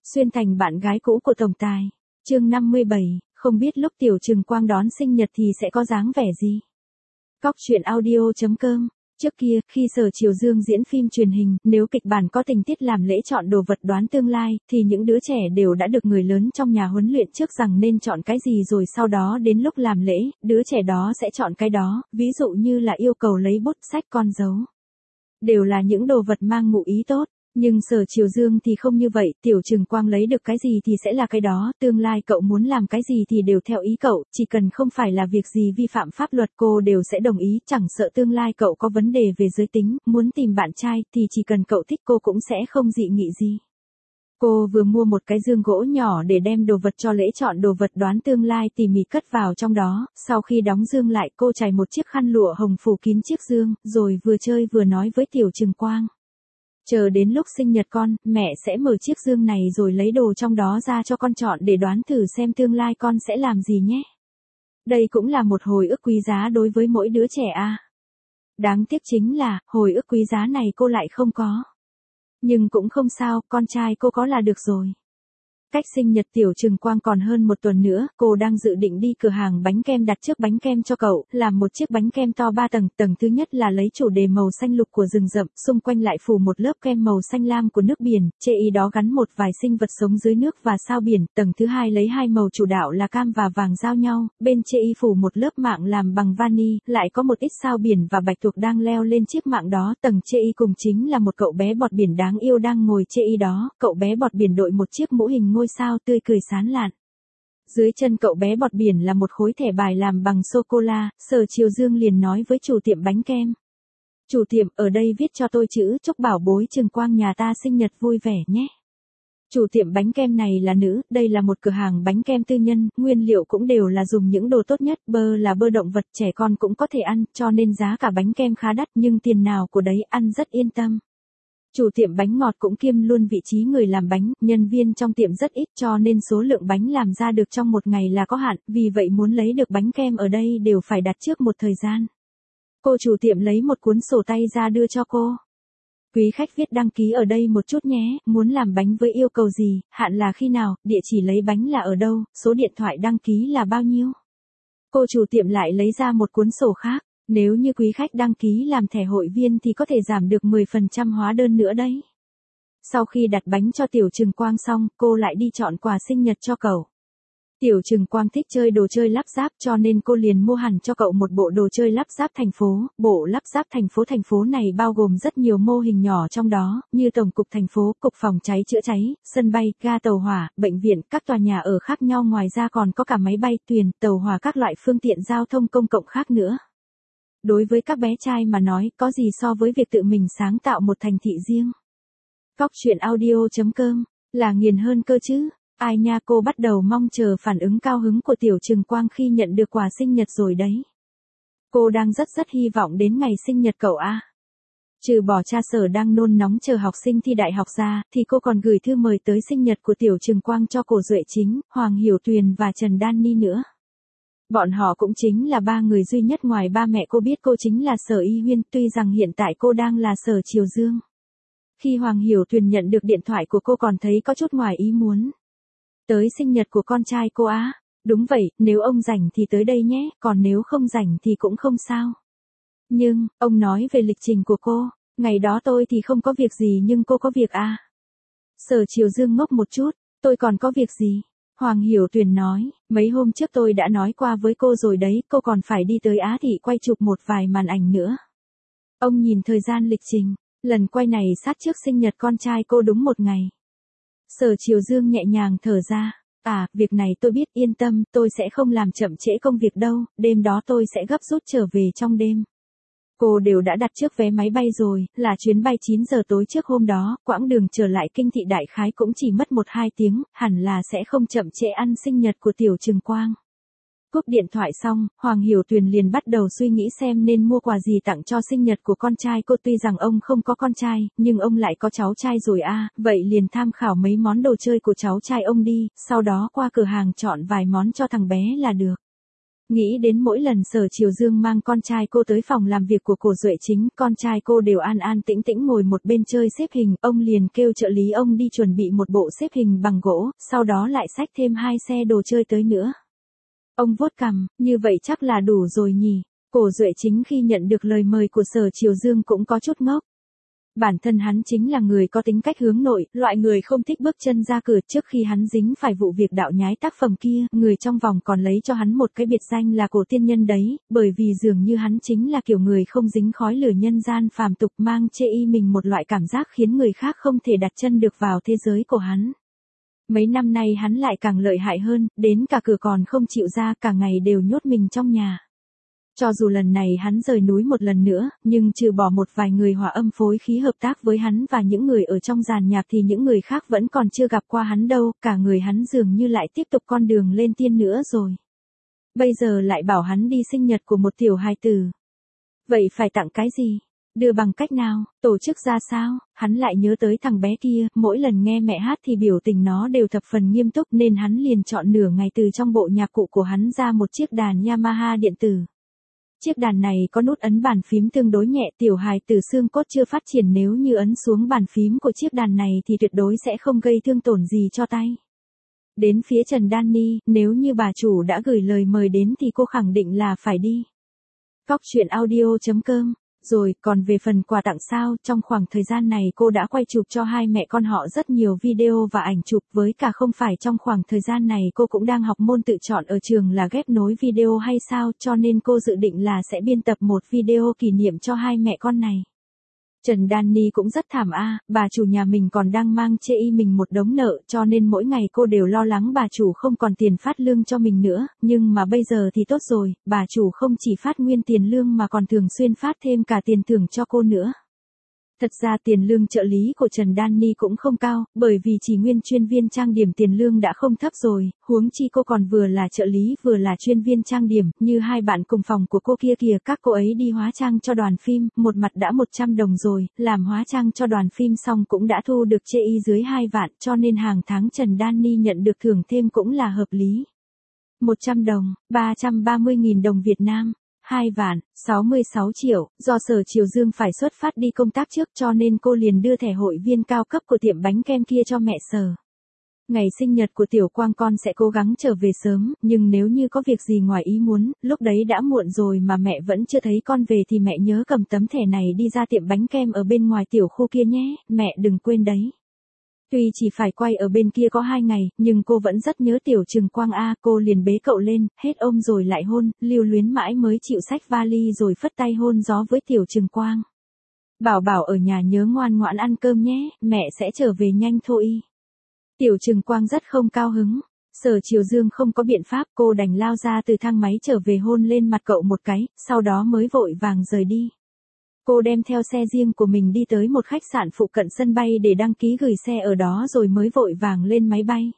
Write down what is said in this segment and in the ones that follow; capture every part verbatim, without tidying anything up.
Xuyên thành bạn gái cũ của tổng tài. Chương năm mươi bảy, không biết lúc Tiểu Trừng Quang đón sinh nhật thì sẽ có dáng vẻ gì. Cóc truyện audio chấm com. Trước kia, khi Sở Triều Dương diễn phim truyền hình, nếu kịch bản có tình tiết làm lễ chọn đồ vật đoán tương lai, thì những đứa trẻ đều đã được người lớn trong nhà huấn luyện trước rằng nên chọn cái gì, rồi sau đó đến lúc làm lễ, đứa trẻ đó sẽ chọn cái đó, ví dụ như là yêu cầu lấy bút, sách, con dấu. Đều là những đồ vật mang ngụ ý tốt. Nhưng Sở Triều Dương thì không như vậy, Tiểu Trừng Quang lấy được cái gì thì sẽ là cái đó, tương lai cậu muốn làm cái gì thì đều theo ý cậu, chỉ cần không phải là việc gì vi phạm pháp luật cô đều sẽ đồng ý, chẳng sợ tương lai cậu có vấn đề về giới tính, muốn tìm bạn trai thì chỉ cần cậu thích cô cũng sẽ không dị nghị gì. Cô vừa mua một cái dương gỗ nhỏ để đem đồ vật cho lễ chọn đồ vật đoán tương lai tỉ mỉ cất vào trong đó, sau khi đóng dương lại cô trải một chiếc khăn lụa hồng phủ kín chiếc dương, rồi vừa chơi vừa nói với Tiểu Trừng Quang. Chờ đến lúc sinh nhật con, mẹ sẽ mở chiếc dương này rồi lấy đồ trong đó ra cho con chọn để đoán thử xem tương lai con sẽ làm gì nhé. Đây cũng là một hồi ức quý giá đối với mỗi đứa trẻ à. Đáng tiếc chính là, hồi ức quý giá này cô lại không có. Nhưng cũng không sao, con trai cô có là được rồi. Cách sinh nhật Tiểu Trừng Quang còn hơn một tuần nữa, cô đang dự định đi cửa hàng bánh kem đặt trước bánh kem cho cậu, làm một chiếc bánh kem to ba tầng, tầng thứ nhất là lấy chủ đề màu xanh lục của rừng rậm, xung quanh lại phủ một lớp kem màu xanh lam của nước biển, chê ý đó gắn một vài sinh vật sống dưới nước và sao biển, tầng thứ hai lấy hai màu chủ đạo là cam và vàng giao nhau, bên chê ý phủ một lớp mạng làm bằng vani, lại có một ít sao biển và bạch tuộc đang leo lên chiếc mạng đó, tầng chê ý cùng chính là một cậu bé bọt biển đáng yêu đang ngồi chê ý đó, cậu bé bọt biển đội một chiếc mũ hình ngôi sao tươi cười sán lạn. Dưới chân cậu bé bọt biển là một khối thẻ bài làm bằng sô-cô-la, Sở Triều Dương liền nói với chủ tiệm bánh kem. Chủ tiệm, ở đây viết cho tôi chữ chúc bảo bối Trừng Quang nhà ta sinh nhật vui vẻ nhé. Chủ tiệm bánh kem này là nữ, đây là một cửa hàng bánh kem tư nhân, nguyên liệu cũng đều là dùng những đồ tốt nhất, bơ là bơ động vật trẻ con cũng có thể ăn, cho nên giá cả bánh kem khá đắt nhưng tiền nào của đấy ăn rất yên tâm. Chủ tiệm bánh ngọt cũng kiêm luôn vị trí người làm bánh, nhân viên trong tiệm rất ít cho nên số lượng bánh làm ra được trong một ngày là có hạn, vì vậy muốn lấy được bánh kem ở đây đều phải đặt trước một thời gian. Cô chủ tiệm lấy một cuốn sổ tay ra đưa cho cô. Quý khách viết đăng ký ở đây một chút nhé, muốn làm bánh với yêu cầu gì, hạn là khi nào, địa chỉ lấy bánh là ở đâu, số điện thoại đăng ký là bao nhiêu. Cô chủ tiệm lại lấy ra một cuốn sổ khác. Nếu như quý khách đăng ký làm thẻ hội viên thì có thể giảm được mười phần trăm hóa đơn nữa đấy. Sau khi đặt bánh cho Tiểu Trừng Quang xong, cô lại đi chọn quà sinh nhật cho cậu. Tiểu Trừng Quang thích chơi đồ chơi lắp ráp cho nên cô liền mua hẳn cho cậu một bộ đồ chơi lắp ráp thành phố. Bộ lắp ráp thành phố thành phố này bao gồm rất nhiều mô hình nhỏ trong đó, như tổng cục thành phố, cục phòng cháy chữa cháy, sân bay, ga tàu hỏa, bệnh viện, các tòa nhà ở khác nhau, ngoài ra còn có cả máy bay, thuyền, tàu hỏa, các loại phương tiện giao thông công cộng khác nữa. Đối với các bé trai mà nói, có gì so với việc tự mình sáng tạo một thành thị riêng. Cóc truyện audio chấm com, là nghiền hơn cơ chứ. Ai nha, cô bắt đầu mong chờ phản ứng cao hứng của Tiểu Trừng Quang khi nhận được quà sinh nhật rồi đấy. Cô đang rất rất hy vọng đến ngày sinh nhật cậu a. À. Trừ bỏ cha Sở đang nôn nóng chờ học sinh thi đại học ra, thì cô còn gửi thư mời tới sinh nhật của Tiểu Trừng Quang cho Cổ Duệ Chính, Hoàng Hiểu Tuyền và Trần Đan Ni nữa. Bọn họ cũng chính là ba người duy nhất ngoài ba mẹ cô biết cô chính là Sở Y Huyên, tuy rằng hiện tại cô đang là Sở Triều Dương. Khi Hoàng Hiểu Tuyền nhận được điện thoại của cô còn thấy có chút ngoài ý muốn. Tới sinh nhật của con trai cô á? Đúng vậy, nếu ông rảnh thì tới đây nhé, còn nếu không rảnh thì cũng không sao. Nhưng, ông nói về lịch trình của cô, ngày đó tôi thì không có việc gì nhưng cô có việc à? Sở Triều Dương ngốc một chút, tôi còn có việc gì? Hoàng Hiểu Tuyền nói, mấy hôm trước tôi đã nói qua với cô rồi đấy, cô còn phải đi tới Á Thị quay chụp một vài màn ảnh nữa. Ông nhìn thời gian lịch trình, lần quay này sát trước sinh nhật con trai cô đúng một ngày. Sở Triều Dương nhẹ nhàng thở ra, à, việc này tôi biết, yên tâm, tôi sẽ không làm chậm trễ công việc đâu, đêm đó tôi sẽ gấp rút trở về trong đêm. Cô đều đã đặt trước vé máy bay rồi, là chuyến bay chín giờ tối trước hôm đó, quãng đường trở lại Kinh Thị đại khái cũng chỉ mất một hai tiếng, hẳn là sẽ không chậm trễ ăn sinh nhật của Tiểu Trừng Quang. Cúp điện thoại xong, Hoàng Hiểu Tuyền liền bắt đầu suy nghĩ xem nên mua quà gì tặng cho sinh nhật của con trai cô, tuy rằng ông không có con trai, nhưng ông lại có cháu trai rồi à, vậy liền tham khảo mấy món đồ chơi của cháu trai ông đi, sau đó qua cửa hàng chọn vài món cho thằng bé là được. Nghĩ đến mỗi lần Sở Triều Dương mang con trai cô tới phòng làm việc của Cổ Duệ Chính, con trai cô đều an an tĩnh tĩnh ngồi một bên chơi xếp hình, ông liền kêu trợ lý ông đi chuẩn bị một bộ xếp hình bằng gỗ, sau đó lại xách thêm hai xe đồ chơi tới nữa. Ông vuốt cằm, như vậy chắc là đủ rồi nhỉ. Cổ Duệ Chính khi nhận được lời mời của Sở Triều Dương cũng có chút ngốc. Bản thân hắn chính là người có tính cách hướng nội, loại người không thích bước chân ra cửa. Trước khi hắn dính phải vụ việc đạo nhái tác phẩm kia, người trong vòng còn lấy cho hắn một cái biệt danh là Cổ Tiên Nhân đấy, bởi vì dường như hắn chính là kiểu người không dính khói lửa nhân gian phàm tục, mang chê y mình một loại cảm giác khiến người khác không thể đặt chân được vào thế giới của hắn. Mấy năm nay hắn lại càng lợi hại hơn, đến cả cửa còn không chịu ra, cả ngày đều nhốt mình trong nhà. Cho dù lần này hắn rời núi một lần nữa, nhưng trừ bỏ một vài người hòa âm phối khí hợp tác với hắn và những người ở trong dàn nhạc thì những người khác vẫn còn chưa gặp qua hắn đâu, cả người hắn dường như lại tiếp tục con đường lên tiên nữa rồi. Bây giờ lại bảo hắn đi sinh nhật của một tiểu hài tử. Vậy phải tặng cái gì? Đưa bằng cách nào? Tổ chức ra sao? Hắn lại nhớ tới thằng bé kia, mỗi lần nghe mẹ hát thì biểu tình nó đều thập phần nghiêm túc nên hắn liền chọn nửa ngày từ trong bộ nhạc cụ của hắn ra một chiếc đàn Yamaha điện tử. Chiếc đàn này có nút ấn bàn phím tương đối nhẹ, tiểu hài tử xương cốt chưa phát triển nếu như ấn xuống bàn phím của chiếc đàn này thì tuyệt đối sẽ không gây thương tổn gì cho tay. Đến phía Trần Danny, nếu như bà chủ đã gửi lời mời đến thì cô khẳng định là phải đi. Cóc truyện audio chấm com. Rồi, còn về phần quà tặng sao, trong khoảng thời gian này cô đã quay chụp cho hai mẹ con họ rất nhiều video và ảnh chụp, với cả không phải trong khoảng thời gian này cô cũng đang học môn tự chọn ở trường là ghép nối video hay sao, cho nên cô dự định là sẽ biên tập một video kỷ niệm cho hai mẹ con này. Trần Danny cũng rất thảm a, bà chủ nhà mình còn đang mang chê y mình một đống nợ, cho nên mỗi ngày cô đều lo lắng bà chủ không còn tiền phát lương cho mình nữa, nhưng mà bây giờ thì tốt rồi, bà chủ không chỉ phát nguyên tiền lương mà còn thường xuyên phát thêm cả tiền thưởng cho cô nữa. Thật ra tiền lương trợ lý của Trần Danny cũng không cao, bởi vì chỉ nguyên chuyên viên trang điểm tiền lương đã không thấp rồi, huống chi cô còn vừa là trợ lý vừa là chuyên viên trang điểm, như hai bạn cùng phòng của cô kia kìa, các cô ấy đi hóa trang cho đoàn phim, một mặt đã một trăm đồng rồi, làm hóa trang cho đoàn phim xong cũng đã thu được chê y dưới hai vạn, cho nên hàng tháng Trần Danny nhận được thưởng thêm cũng là hợp lý. một trăm đồng, ba trăm ba mươi nghìn đồng Việt Nam. hai vạn, sáu mươi sáu triệu, do Sở Triều Dương phải xuất phát đi công tác trước cho nên cô liền đưa thẻ hội viên cao cấp của tiệm bánh kem kia cho mẹ Sở. Ngày sinh nhật của Tiểu Quang con sẽ cố gắng trở về sớm, nhưng nếu như có việc gì ngoài ý muốn, lúc đấy đã muộn rồi mà mẹ vẫn chưa thấy con về thì mẹ nhớ cầm tấm thẻ này đi ra tiệm bánh kem ở bên ngoài tiểu khu kia nhé, mẹ đừng quên đấy. Tuy chỉ phải quay ở bên kia có hai ngày, nhưng cô vẫn rất nhớ Tiểu Trừng Quang a, cô liền bế cậu lên, hết ôm rồi lại hôn, lưu luyến mãi mới chịu xách vali rồi phất tay hôn gió với Tiểu Trừng Quang. Bảo bảo ở nhà nhớ ngoan ngoãn ăn cơm nhé, mẹ sẽ trở về nhanh thôi. Tiểu Trừng Quang rất không cao hứng. Sở Triều Dương không có biện pháp, cô đành lao ra từ thang máy trở về hôn lên mặt cậu một cái, sau đó mới vội vàng rời đi. Cô đem theo xe riêng của mình đi tới một khách sạn phụ cận sân bay để đăng ký gửi xe ở đó rồi mới vội vàng lên máy bay.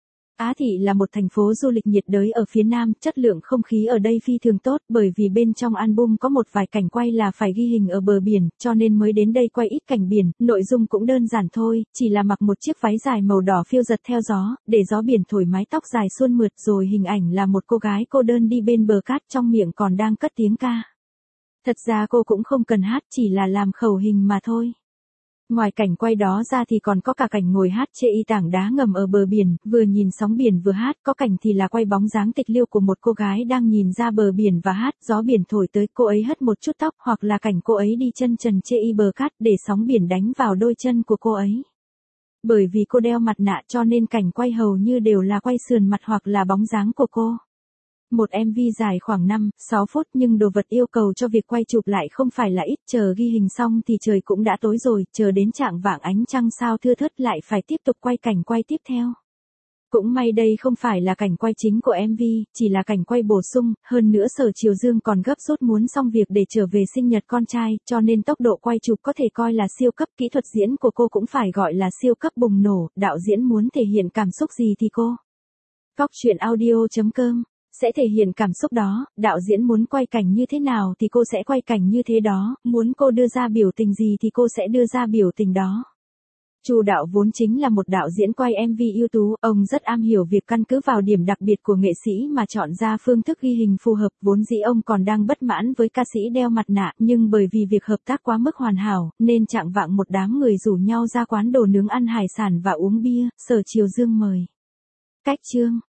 Á Thị là một thành phố du lịch nhiệt đới ở phía Nam, chất lượng không khí ở đây phi thường tốt bởi vì bên trong album có một vài cảnh quay là phải ghi hình ở bờ biển, cho nên mới đến đây quay ít cảnh biển, nội dung cũng đơn giản thôi, chỉ là mặc một chiếc váy dài màu đỏ phiêu giật theo gió, để gió biển thổi mái tóc dài suôn mượt, rồi hình ảnh là một cô gái cô đơn đi bên bờ cát trong miệng còn đang cất tiếng ca. Thật ra cô cũng không cần hát, chỉ là làm khẩu hình mà thôi. Ngoài cảnh quay đó ra thì còn có cả cảnh ngồi hát chê y tảng đá ngầm ở bờ biển, vừa nhìn sóng biển vừa hát, có cảnh thì là quay bóng dáng tịch liêu của một cô gái đang nhìn ra bờ biển và hát, gió biển thổi tới, cô ấy hất một chút tóc, hoặc là cảnh cô ấy đi chân trần chê y bờ cát để sóng biển đánh vào đôi chân của cô ấy. Bởi vì cô đeo mặt nạ cho nên cảnh quay hầu như đều là quay sườn mặt hoặc là bóng dáng của cô. Một em vê dài khoảng năm, sáu phút nhưng đồ vật yêu cầu cho việc quay chụp lại không phải là ít, chờ ghi hình xong thì trời cũng đã tối rồi, chờ đến chạng vạng ánh trăng sao thưa thớt lại phải tiếp tục quay cảnh quay tiếp theo. Cũng may đây không phải là cảnh quay chính của em vê, chỉ là cảnh quay bổ sung, hơn nữa Sở Triều Dương còn gấp rút muốn xong việc để trở về sinh nhật con trai, cho nên tốc độ quay chụp có thể coi là siêu cấp, kỹ thuật diễn của cô cũng phải gọi là siêu cấp bùng nổ, đạo diễn muốn thể hiện cảm xúc gì thì cô. Cóc truyện audio chấm com sẽ thể hiện cảm xúc đó, đạo diễn muốn quay cảnh như thế nào thì cô sẽ quay cảnh như thế đó, muốn cô đưa ra biểu tình gì thì cô sẽ đưa ra biểu tình đó. Chu đạo vốn chính là một đạo diễn quay em vê ưu tú, ông rất am hiểu việc căn cứ vào điểm đặc biệt của nghệ sĩ mà chọn ra phương thức ghi hình phù hợp. Vốn dĩ ông còn đang bất mãn với ca sĩ đeo mặt nạ, nhưng bởi vì việc hợp tác quá mức hoàn hảo, nên chạng vạng một đám người rủ nhau ra quán đồ nướng ăn hải sản và uống bia. Sở Triều Dương mời. Cách chương